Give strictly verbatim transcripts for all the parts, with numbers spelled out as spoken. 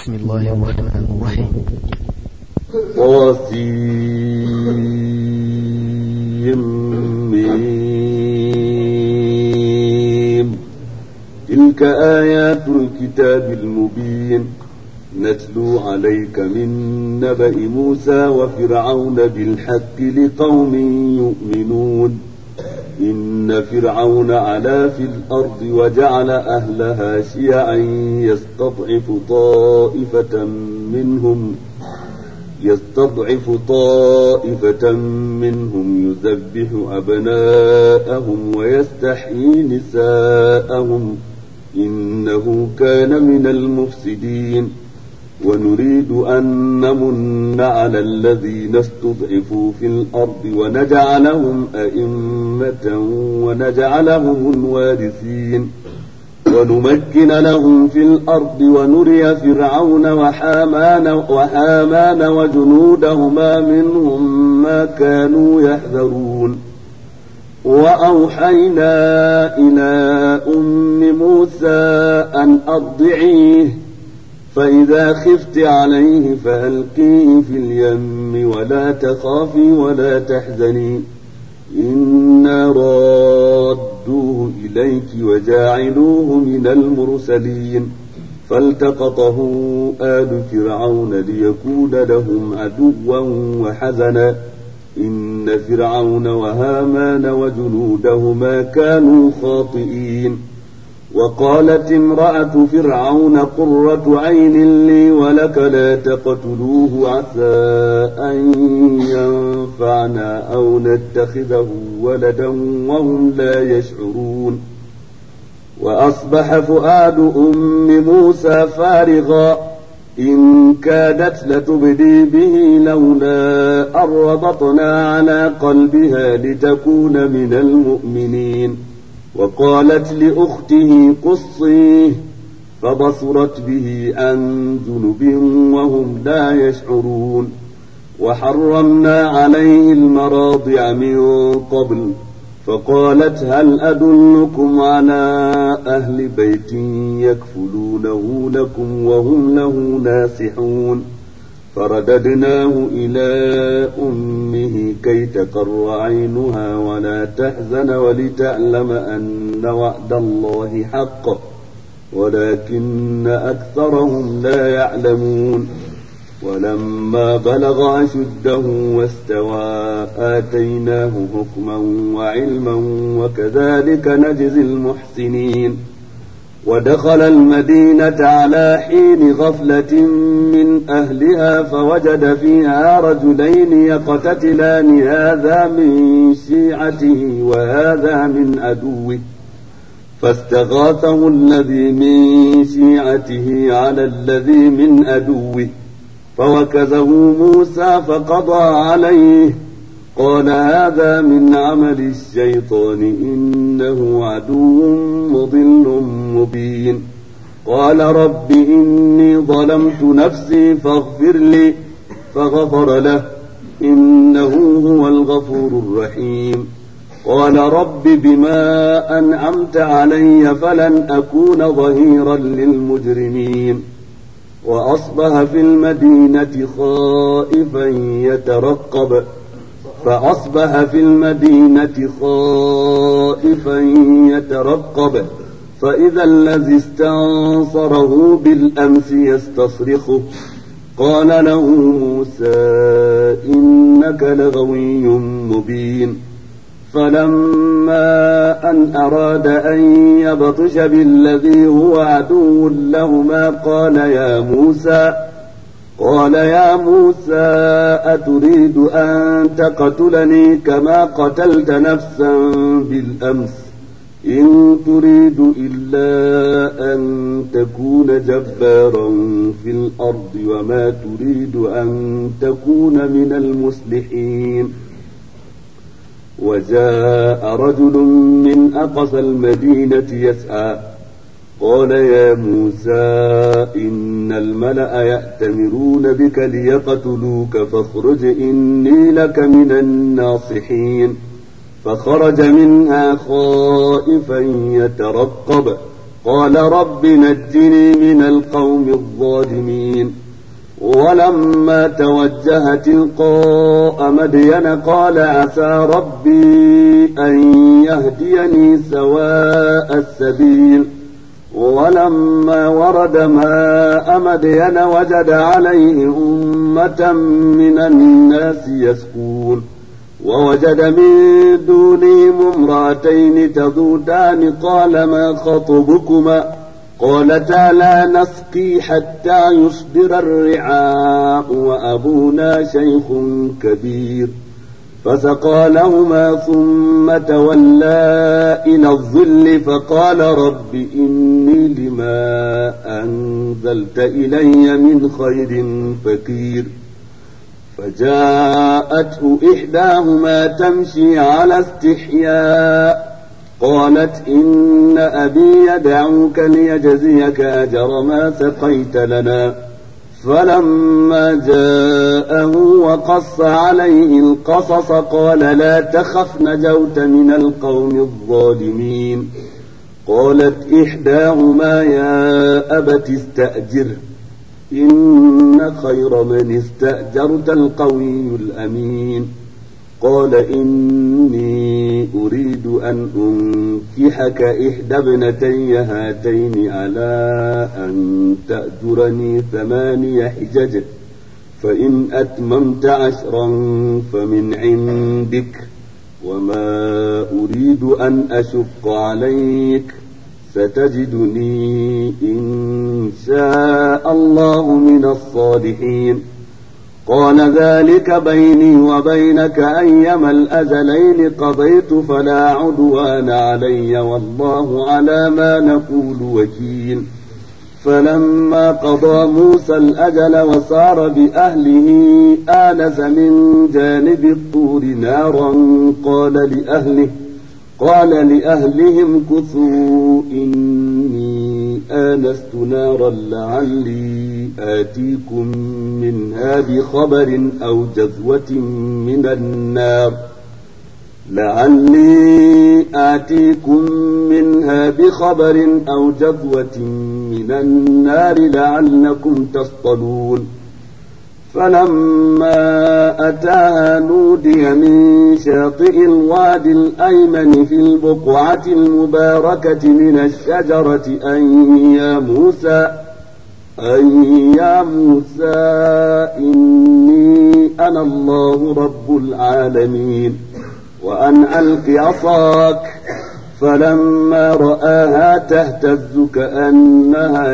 بسم الله الرحمن الرحيم. طاسيم تلك آيات الكتاب المبين نتلو عليك من نبأ موسى وفرعون بالحق لقوم يؤمنون إن فرعون علا في الأرض وجعل أهلها شيعا يستضعف طائفة منهم يستضعف طائفة منهم يذبح أبناءهم ويستحيي نساءهم إنه كان من المفسدين ونريد أن نمن على الذين استضعفوا في الأرض ونجعلهم أئمة ونجعلهم الوارثين ونمكن لهم في الأرض ونري فرعون وحامان, وحامان وجنودهما منهم ما كانوا يحذرون وأوحينا إلى أم موسى أن أرضعيه فإذا خفت عليه فألقيه في اليم ولا تخافي ولا تحزني إنا رادوه إليك وجاعلوه من المرسلين فالتقطه آل فرعون ليكون لهم عدوا وحزنا إن فرعون وهامان وجنودهما كانوا خاطئين وقالت امرأة فرعون قرة عين لي ولك لا تقتلوه عسى أن ينفعنا أو نتخذه ولدا وهم لا يشعرون وأصبح فؤاد أم موسى فارغا إن كادت لتبدي به لولا أن ربطنا على قلبها لتكون من المؤمنين وقالت لأخته قصيه فبصرت به عن جنب وهم لا يشعرون وحرمنا عليه المراضع من قبل فقالت هل أدلكم على أهل بيت يكفلونه لكم وهم له ناصحون فرددناه إلى أمه كي تقر عينها ولا تحزن ولتعلم أن وعد الله حق ولكن أكثرهم لا يعلمون ولما بلغ أشده واستوى آتيناه حكما وعلما وكذلك نجزي المحسنين ودخل المدينة على حين غفلة من أهلها فوجد فيها رجلين يقتتلان هذا من شيعته وهذا من عدوه فاستغاثه الذي من شيعته على الذي من عدوه فوكزه موسى فقضى عليه قال هذا من عمل الشيطان إنه عدو مضل مبين قال رب إني ظلمت نفسي فاغفر لي فغفر له إنه هو الغفور الرحيم قال رب بما أنعمت علي فلن أكون ظهيرا للمجرمين وأصبح في المدينة خائفا يترقب فأصبح في المدينة خائفا يترقب فإذا الذي استنصره بالأمس يستصرخه قال له موسى إنك لغوي مبين فلما أن أراد أن يبطش بالذي هو عدو لهما قال يا موسى قال يا موسى أتريد أن تقتلني كما قتلت نفسا بالأمس إن تريد إلا أن تكون جبارا في الأرض وما تريد أن تكون من المصلحين وجاء رجل من أقصى المدينة يسعى قال يا موسى إن الملأ يأتمرون بك ليقتلوك فاخرج إني لك من الناصحين فخرج منها خائفا يترقب قال رب نجني من القوم الظالمين. ولما توجه تلقاء مدين قال عسى ربي أن يهديني سواء السبيل. ولما ورد ماء مدين وجد عليه أمة من الناس يسقون ووجد من دونهم امرأتين تذودان قال ما خطبكما قالتا لا نسقي حتى يصدر الرعاء وأبونا شيخ كبير فسقى لهما ثم تولى إلى الظل فقال رب إني لما أنزلت إلي من خير فقير. فجاءته إحداهما تمشي على استحياء قالت إن أبي يدعوك ليجزيك أجر ما سقيت لنا. فلما جاءه وقص عليه القصص قال لا تخف نجوت من القوم الظالمين. قالت إحداهما يا أبت استأجره إن خير من استأجرت القوي الأمين. قال إني أريد أن أنكحك إحدى ابنتي هاتين على أن تأجرني ثماني حجج فإن أتممت عشرا فمن عندك وما أريد أن أشق عليك ستجدني إن شاء الله من الصالحين. قال ذلك بيني وبينك أيما الأجلين قضيت فلا عدوان علي والله على ما نقول وكيل. فلما قضى موسى الأجل وسار بأهله آنس من جانب الطور نارا قال لأهله قال لأهلهم كثوا إني آنست نارا لعلي آتيكم منها بخبر أو جذوة من النار لعلي آتيكم منها بخبر أو جذوة من النار لعلكم تصطلون. فلما أتاها نودي من شاطئ الوادي الأيمن في البقعة المباركة من الشجرة أن يا موسى أن يا موسى إني أنا الله رب العالمين وأن ألق عصاك. فلما رآها تهتز كأنها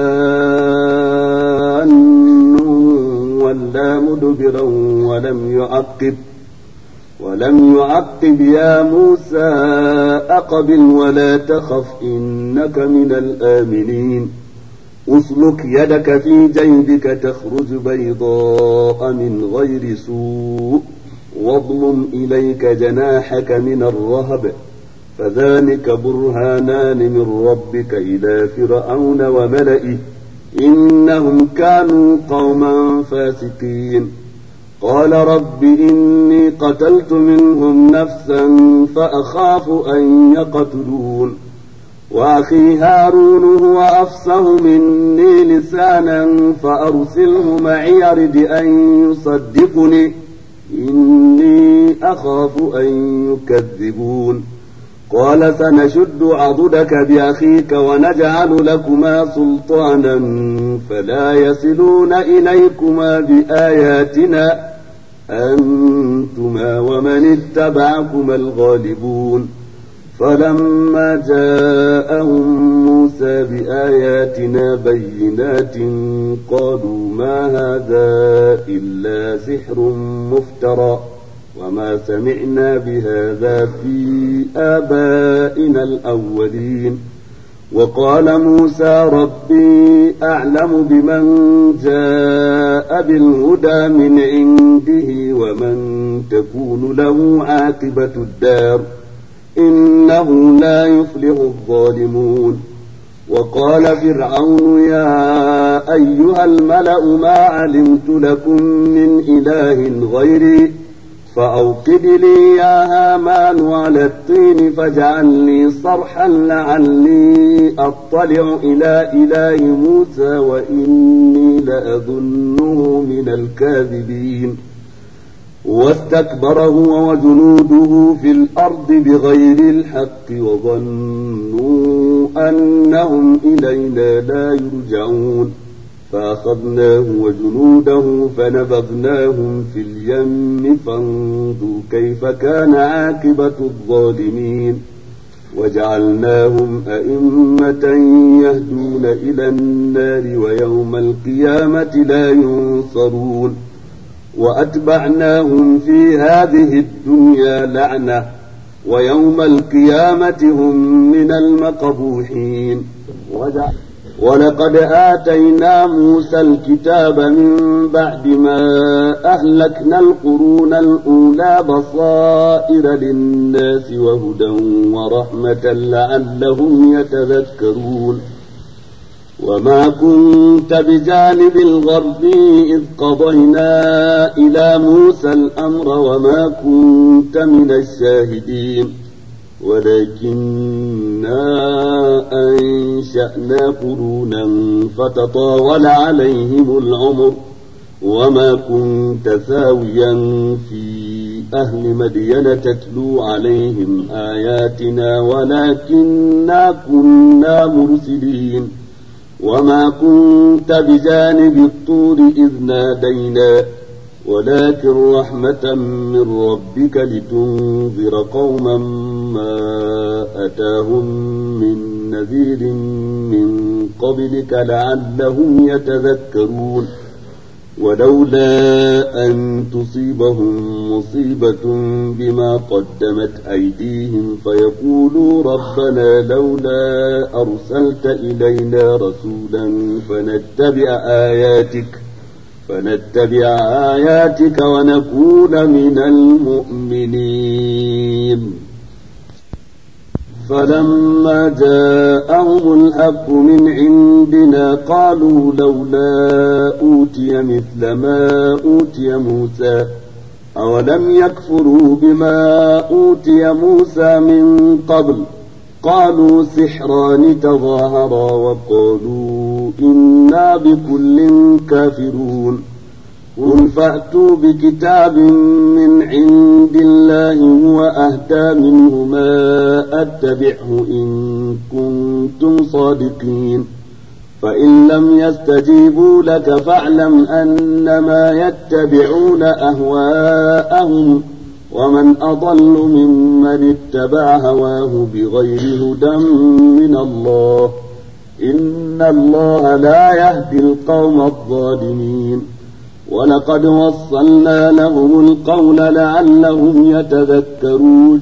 جان ولا مدبرا ولم يعقب ولم يعقب يا موسى أقبل ولا تخف إنك من الآمنين. أسلك يدك في جيبك تخرج بيضاء من غير سوء واضمم إليك جناحك من الرهب فذلك برهانان من ربك إلى فرعون وملئه إنهم كانوا قوما فاسقين. قال رب إني قتلت منهم نفسا فأخاف أن يقتلون وأخي هارون هو أفصح مني لسانا فأرسله معي يرد أن يصدقني إني أخاف أن يكذبون. قال سنشد عضدك بأخيك ونجعل لكما سلطانا فلا يصلون إليكما بآياتنا أنتما ومن اتبعكما الغالبون. فلما جاءهم موسى بآياتنا بينات قالوا ما هذا إلا سحر مفترى وما سمعنا بهذا في آبائنا الأولين. وقال موسى ربي أعلم بمن جاء بالهدى من عنده ومن تكون له عاقبة الدار إنه لا يفلح الظالمون. وقال فرعون يا أيها الملأ ما علمت لكم من إله غيري فأوقد لي يا هامان على الطين فاجعل لي صرحا لعلي أطلع إلى إله موسى وإني لأظنه من الكاذبين واستكبر هو وجنوده في الأرض بغير الحق وظنوا أنهم إلينا لا يرجعون فأخذناه وجنوده فنبذناهم في اليم فانظر كيف كان عاقبة الظالمين وجعلناهم أئمة يهدون إلى النار ويوم القيامة لا ينصرون وأتبعناهم في هذه الدنيا لعنة ويوم القيامة هم من المقبوحين ولقد آتينا موسى الكتاب من بعد ما أهلكنا القرون الأولى بصائر للناس وهدى ورحمة لعلهم يتذكرون وما كنت بجانب الغربي إذ قضينا إلى موسى الأمر وما كنت من الشاهدين ولكننا أنشأنا قرونا فتطاول عليهم العمر وما كنت ثاويا في أهل مدين تتلو عليهم آياتنا ولكننا كنا مرسلين وما كنت بجانب الطور إذ نادينا ولكن رحمة من ربك لتنذر قوما ما أتاهم من نذير من قبلك لعلهم يتذكرون ولولا أن تصيبهم مصيبة بما قدمت أيديهم فيقولوا ربنا لولا أرسلت إلينا رسولا فنتبع آياتك فنتبع آياتك ونكون من المؤمنين فلما جاءهم الحق من عندنا قالوا لولا أوتي مثل ما أوتي موسى أولم يكفروا بما أوتي موسى من قبل قالوا سحران تظاهرا وقالوا إنا بكل كافرون قل فأتوا بكتاب من عند الله هو أهدى منه ما أتبعه إن كنتم صادقين فإن لم يستجيبوا لك فاعلم أنما يتبعون أهواءهم ومن أضل ممن اتبع هواه بغير هدى من الله إن الله لا يهدي القوم الظالمين ولقد وصلنا لهم القول لعلهم يتذكرون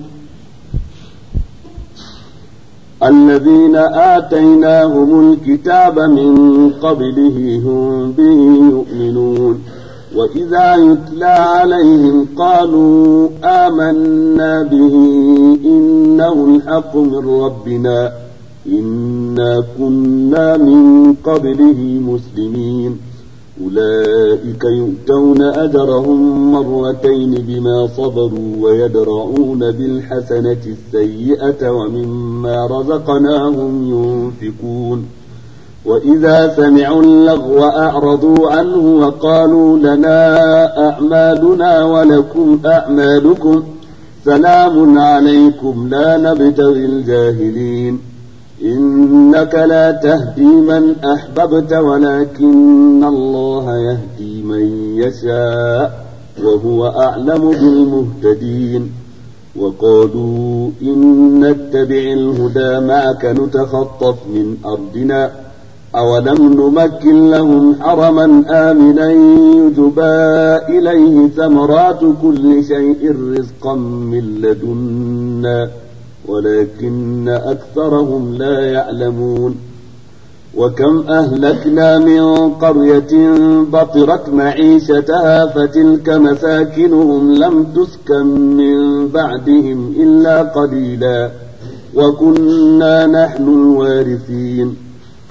الذين آتيناهم الكتاب من قبله هم به يؤمنون وإذا يتلى عليهم قالوا آمنا به إنه الحق من ربنا إنا كنا من قبله مسلمين أولئك يؤتون أجرهم مرتين بما صبروا ويدرؤون بالحسنة السيئة ومما رزقناهم ينفقون وإذا سمعوا اللغو أعرضوا عنه وقالوا لنا أعمالنا ولكم أعمالكم سلام عليكم لا نبتغي الجاهلين إنك لا تهدي من أحببت ولكن الله يهدي من يشاء وهو أعلم بالمهتدين وقالوا إن نتبع الهدى معك نتخطف من أرضنا أولم نمكن لهم حرما آمنا يجبى إليه ثمرات كل شيء رزقا من لدنا ولكن أكثرهم لا يعلمون وكم أهلكنا من قرية بطرت معيشتها فتلك مساكنهم لم تسكن من بعدهم إلا قليلا وكنا نحن الوارثين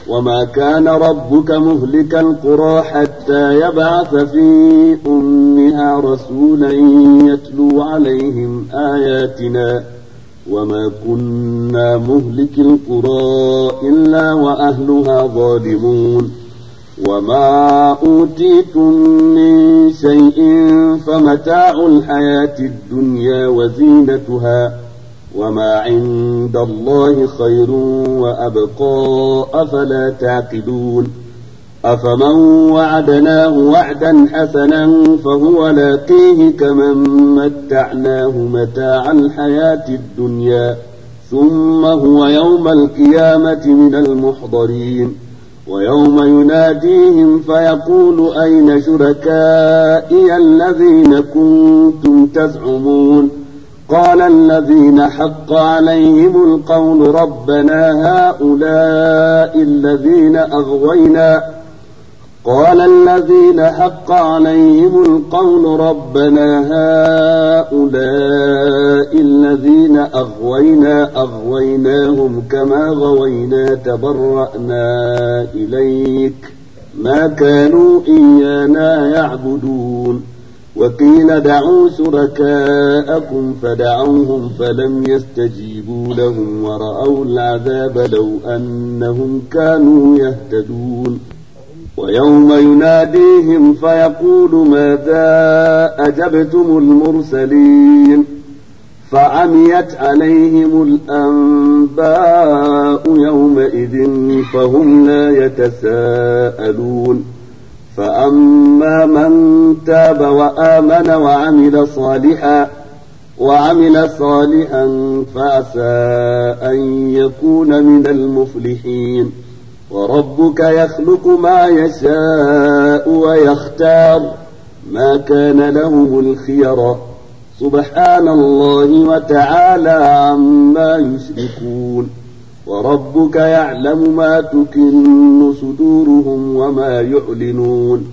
وما كان ربك مهلك القرى حتى يبعث في أمها رسولا يتلو عليهم آياتنا وما كنا مهلك القرى إلا وأهلها ظالمون وما أوتيتم من شيء فمتاع الحياة الدنيا وزينتها وما عند الله خير وأبقى أفلا تعقلون أفمن وعدناه وعدا حسنا فهو لاقيه كمن متعناه متاع الحياة الدنيا ثم هو يوم القيامة من المحضرين ويوم يناديهم فيقول أين شركائي الذين كنتم تزعمون قال الذين حق عليهم القول ربنا هؤلاء الذين أغوينا قال الذين حق عليهم القول ربنا هؤلاء الذين أغوينا أغويناهم كما غوينا تبرأنا إليك ما كانوا إيانا يعبدون وقيل دعوا شركاءكم فدعوهم فلم يستجيبوا لهم ورأوا العذاب لو أنهم كانوا يهتدون ويوم يناديهم فيقول ماذا أجبتم المرسلين فعميت عليهم الأنباء يومئذ فهم لا يتساءلون فأما من تاب وآمن وعمل صالحا وعمل صالحا فعسى أن يكون من المفلحين وربك يخلق ما يشاء ويختار ما كان لهم الخيرة سبحان الله وتعالى عما يشركون وربك يعلم ما تكن صدورهم وما يعلنون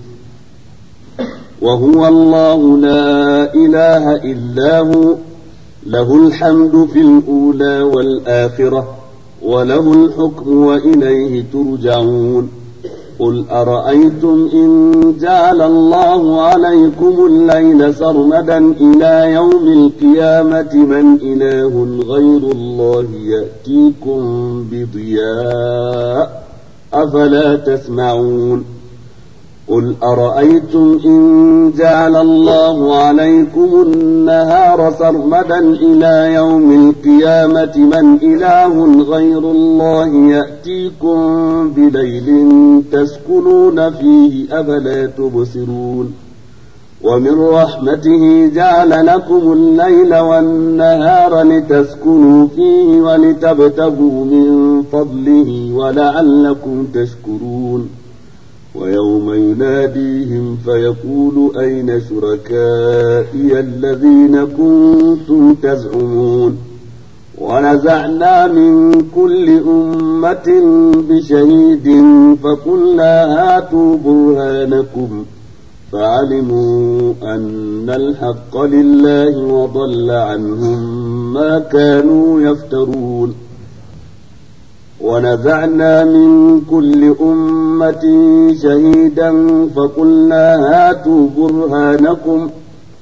وهو الله لا إله إلا هو له الحمد في الأولى والآخرة وله الحكم وإليه ترجعون قل أرأيتم إن جعل الله عليكم الليل سرمدا إلى يوم القيامة من إله غير الله يأتيكم بضياء أفلا تسمعون قل أرأيتم إن جعل الله عليكم النهار سرمدا إلى يوم القيامة من إله غير الله يأتيكم بليل تسكنون فيه أفلا تبصرون ومن رحمته جعل لكم الليل والنهار لتسكنوا فيه ولتبتغوا من فضله ولعلكم تشكرون ويوم يناديهم فيقول أين شركائي الذين كنتم تزعمون ونزعنا من كل أمة بشهيد فقلنا هاتوا برهانكم فعلموا أن الحق لله وضل عنهم ما كانوا يفترون ونزعنا من كل أمة شهيدا فقلنا هاتوا برهانكم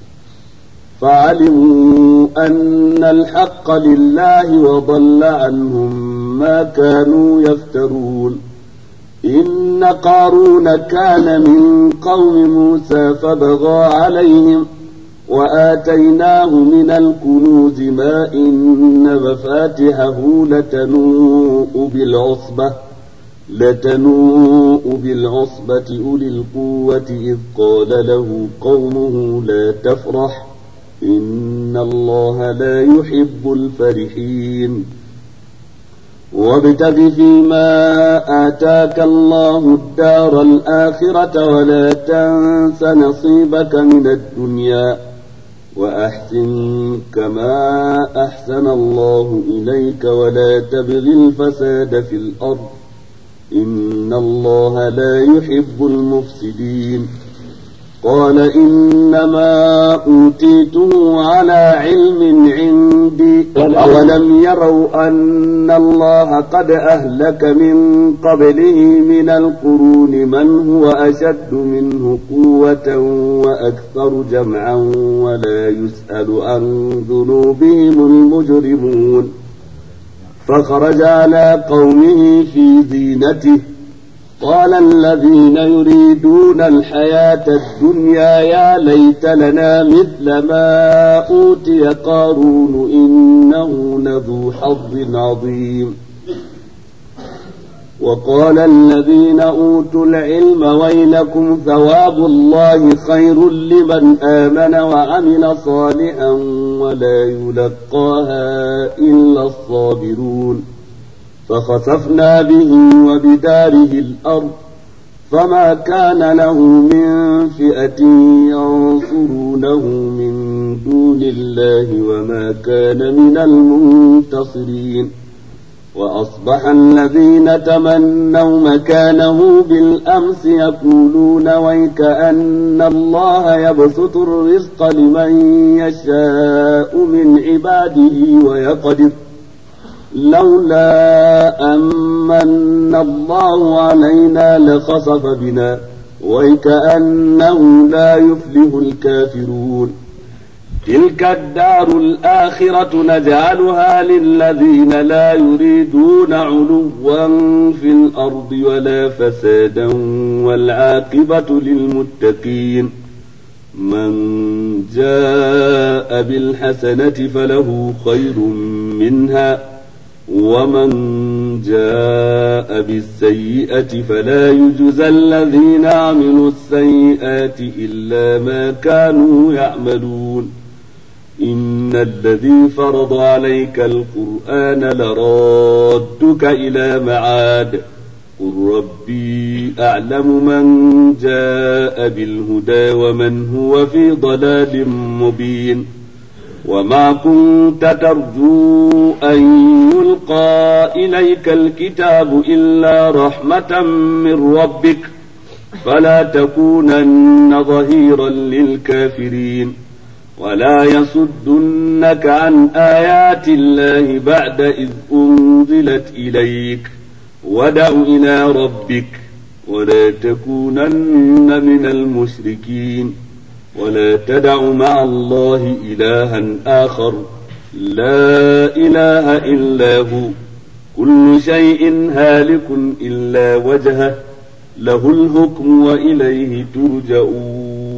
فعلموا أن الحق لله وضل عنهم ما كانوا يفترون إن قارون كان من قوم موسى فبغى عليهم وآتيناه من الكنوز ما إن مفاتحه لتنوء بالعصبة لتنوء بالعصبة أولي القوة إذ قال له قومه لا تفرح إن الله لا يحب الفرحين وابتغ فيما آتاك الله الدار الآخرة ولا تنس نصيبك من الدنيا وأحسن كما أحسن الله إليك ولا تبغ الفساد في الأرض إن الله لا يحب المفسدين قال إنما أوتيته على علم عندي أولم يروا أن الله قد أهلك من قبله من القرون من هو أشد منه قوة وأكثر جمعا ولا يسأل عن ذنوبهم المجرمون فخرج على قومه في زينته قال الذين يريدون الحياة الدنيا يا ليت لنا مثل ما أوتي قارون إنه لذو حظ عظيم وقال الذين أوتوا العلم ويلكم ثواب الله خير لمن آمن وعمل صالحا ولا يلقاها إلا الصابرون فخسفنا به وبداره الأرض فما كان له من فئة ينصرونه من دون الله وما كان من المنتصرين وأصبح الذين تمنوا مكانه بالأمس يقولون ويكأن الله يبسط الرزق لمن يشاء من عباده ويقدر لولا أمن الله علينا لخسف بنا ويكأنه لا يفلح الكافرون تلك الدار الآخرة نجعلها للذين لا يريدون علوا في الأرض ولا فسادا والعاقبة للمتقين من جاء بالحسنة فله خير منها ومن جاء بالسيئة فلا يجزى الذين عملوا السيئات إلا ما كانوا يعملون إن الذي فرض عليك القرآن لرادك إلى معاد قل ربي أعلم من جاء بالهدى ومن هو في ضلال مبين وما كنت ترجو أن يلقى إليك الكتاب إلا رحمة من ربك فلا تكونن ظهيرا للكافرين ولا يصدنك عن آيات الله بعد إذ أنزلت إليك ودع إلى ربك ولا تكونن من المشركين ولا تدع مع الله إلها آخر لا إله إلا هو كل شيء هالك إلا وجهه له الحكم وإليه ترجعون